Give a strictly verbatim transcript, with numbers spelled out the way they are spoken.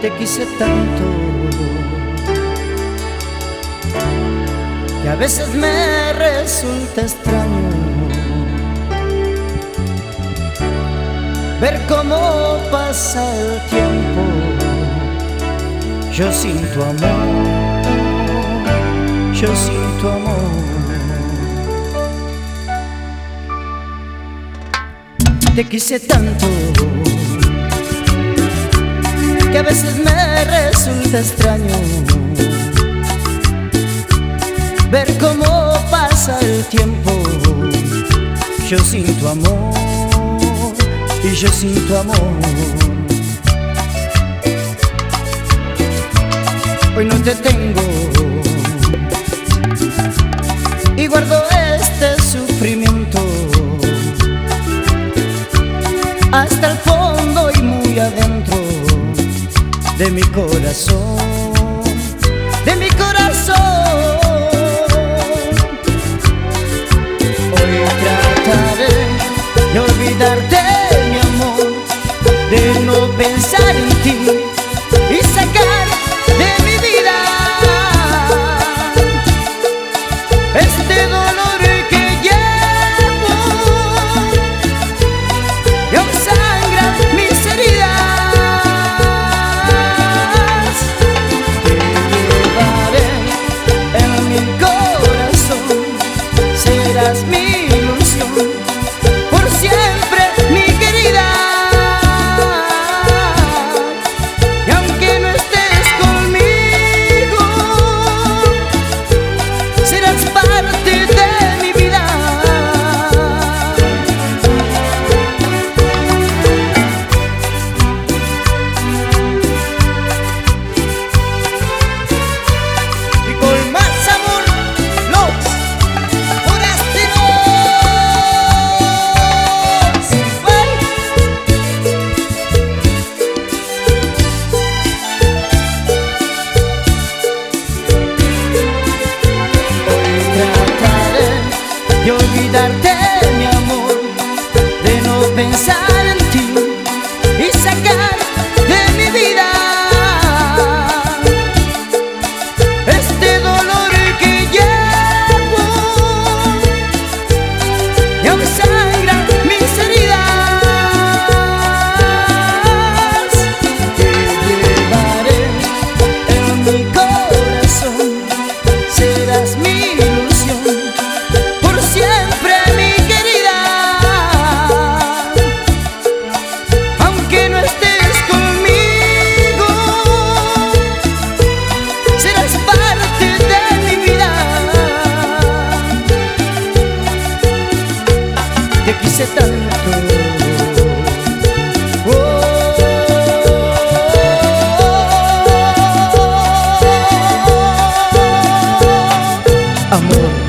te quise tanto que a veces me resulta extraño ver cómo pasa el tiempo. Yo sin tu amor, yo sin tu amor. Te quise tanto que a veces me resulta extraño ver cómo pasa el tiempo. Yo sin tu amor y yo sin tu amor. Hoy no te tengo y guardo este sufrimiento hasta el fondo y muy adentro de mi corazón, de mi corazón. Hoy trataré de olvidarte, mi amor, de no pensar en ti y sacar de mi vida este dolor que llevo y aún sangra mis heridas. Te llevaré en mi corazón, serás mi ilusión por siempre, mi querida. Y aunque no estés conmigo, serás parte de mi vida. Y con más amor, los forasteros. ¡Ay! Hoy trataré de olvidarte, mi amor, de no pensar en ti y sacar de mi vida este dolor que llevo y aún sangra mis heridas. Te llevaré en mi corazón, serás mi ilusión por siempre, mi querida. Aunque no estés conmigo, serás parte de mi vida. Te quise tanto, oh, amor.